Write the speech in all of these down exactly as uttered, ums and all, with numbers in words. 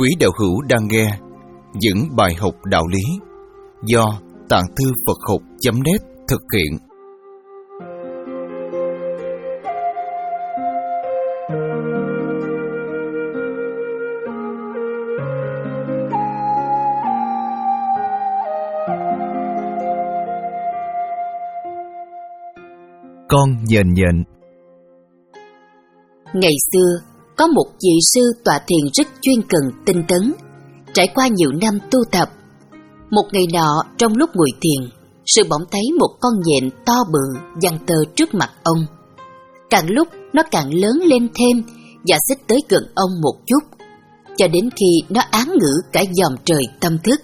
Quý đạo hữu đang nghe những bài học đạo lý do Tạng Thư Phật Học chấm net thực hiện. Con nhện nhện. Ngày xưa, có một vị sư tọa thiền rất chuyên cần tinh tấn, trải qua nhiều năm tu tập. Một ngày nọ, trong lúc ngồi thiền, sư bỗng thấy một con nhện to bự giăng tơ trước mặt ông. Càng lúc nó càng lớn lên thêm và xích tới gần ông một chút, cho đến khi nó án ngữ cả dòm trời tâm thức.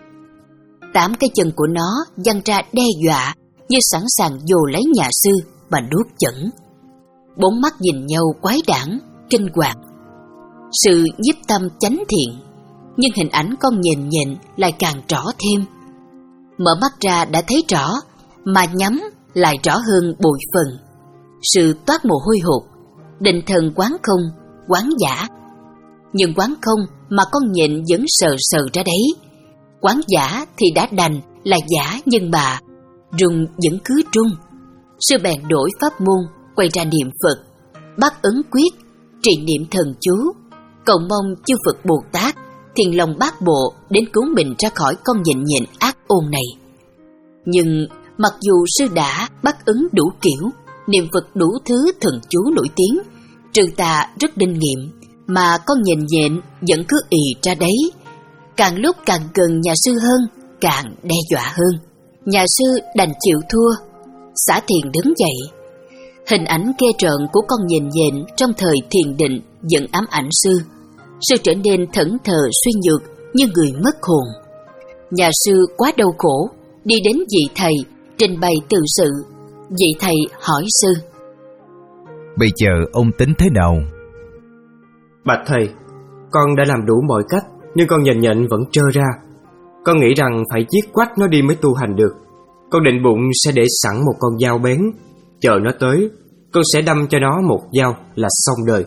Tám cái chân của nó giăng ra đe dọa như sẵn sàng dồ lấy nhà sư mà nuốt chửng. Bốn mắt nhìn nhau quái đản, kinh hoàng. Sự nhiếp tâm chánh thiện, nhưng hình ảnh con nhện nhện lại càng rõ thêm. Mở mắt ra đã thấy rõ, mà nhắm lại rõ hơn bội phần. Sự toát mồ hôi hột, định thần quán không, quán giả. Nhưng quán không mà con nhện vẫn sờ sờ ra đấy. Quán giả thì đã đành là giả, nhưng mà rung vẫn cứ trung. Sư bèn đổi pháp môn, quay ra niệm Phật, bắt ấn quyết, trì niệm thần chú, cầu mong chư Phật Bồ Tát thiền lòng bát bộ đến cứu mình ra khỏi con nhện nhện ác ôn này. Nhưng mặc dù sư đã bắt ứng đủ kiểu, niệm Phật đủ thứ thần chú nổi tiếng, trừ tà rất linh nghiệm, mà con nhện nhện vẫn cứ ì ra đấy. Càng lúc càng gần nhà sư hơn, càng đe dọa hơn. Nhà sư đành chịu thua, xả thiền đứng dậy. Hình ảnh ghê rợn của con nhện nhện trong thời thiền định vẫn ám ảnh sư. Sư trở nên thẫn thờ suy nhược như người mất hồn. Nhà sư quá đau khổ, đi đến vị thầy trình bày tự sự. Vị thầy hỏi sư: Bây giờ ông tính thế nào? Bạch thầy, con đã làm đủ mọi cách, nhưng con nhện nhện vẫn trơ ra. Con nghĩ rằng phải giết quách nó đi mới tu hành được. Con định bụng sẽ để sẵn một con dao bén, chờ nó tới, con sẽ đâm cho nó một dao là xong đời.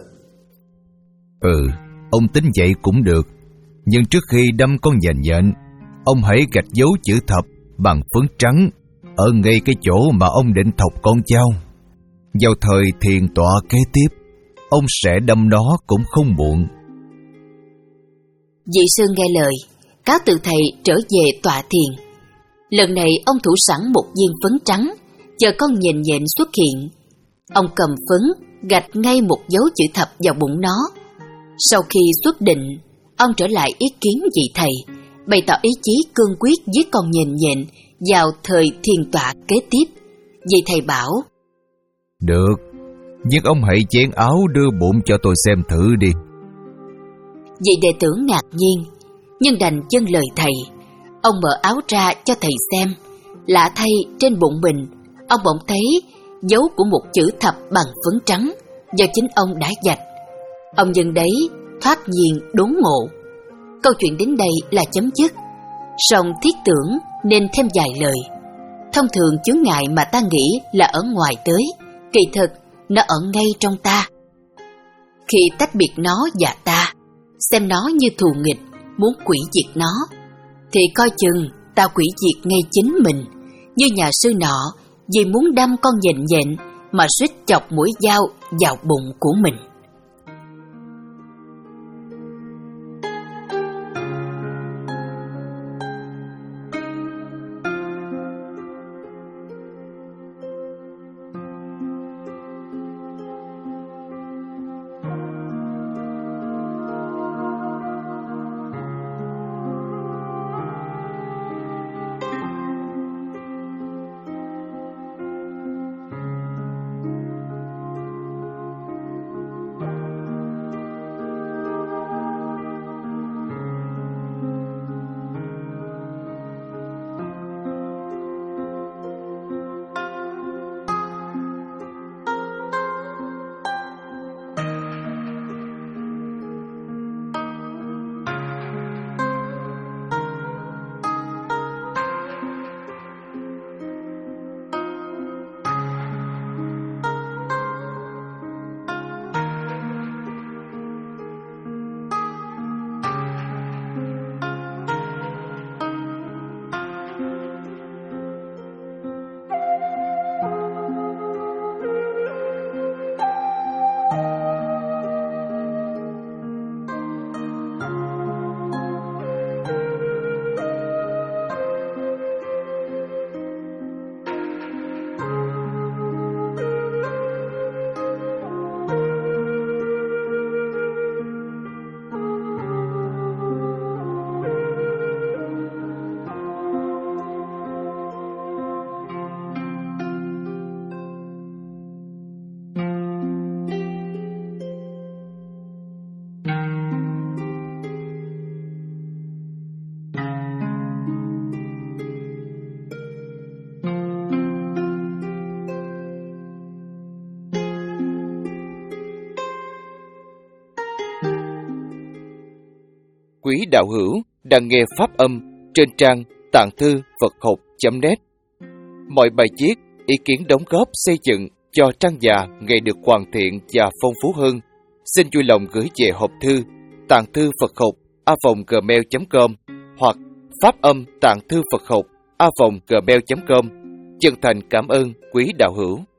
Ừ, ông tính vậy cũng được. Nhưng trước khi đâm con nhện nhện, ông hãy gạch dấu chữ thập bằng phấn trắng ở ngay cái chỗ mà ông định thọc con dao. Vào thời thiền tọa kế tiếp, ông sẽ đâm nó cũng không muộn. Vị sư nghe lời, cáo từ thầy trở về tọa thiền. Lần này ông thủ sẵn một viên phấn trắng, chờ con nhện nhện xuất hiện. Ông cầm phấn, gạch ngay một dấu chữ thập vào bụng nó. Sau khi xuất định, ông trở lại ý kiến vị thầy, bày tỏ ý chí cương quyết giết con nhện nhện vào thời thiền tọa kế tiếp. Vị thầy bảo: Được, nhưng ông hãy chén áo đưa bụng cho tôi xem thử đi. Vị đệ tử ngạc nhiên, nhưng đành vâng lời thầy. Ông mở áo ra cho thầy xem. Lạ thay, trên bụng mình, ông bỗng thấy dấu của một chữ thập bằng phấn trắng do chính ông đã vạch. Ông nhân đấy thoát nhiên đốn ngộ. Câu chuyện đến đây là chấm dứt. Song thiết tưởng nên thêm vài lời. Thông thường chướng ngại mà ta nghĩ là ở ngoài tới, kỳ thực nó ở ngay trong ta. Khi tách biệt nó và ta, xem nó như thù nghịch, muốn quỷ diệt nó, thì coi chừng ta quỷ diệt ngay chính mình. Như nhà sư nọ, vì muốn đâm con nhện nhện mà suýt chọc mũi dao vào bụng của mình. quý đạo hữu đang nghe pháp âm trên trang tạng thư Phật học chấm net. Mọi bài viết, ý kiến đóng góp xây dựng cho trang già ngày được hoàn thiện và phong phú hơn, xin vui lòng gửi về hộp thư tạng thư Phật học a vòng gmail chấm com hoặc pháp âm tạng thư Phật học a vòng gmail chấm com. Chân thành cảm ơn quý đạo hữu.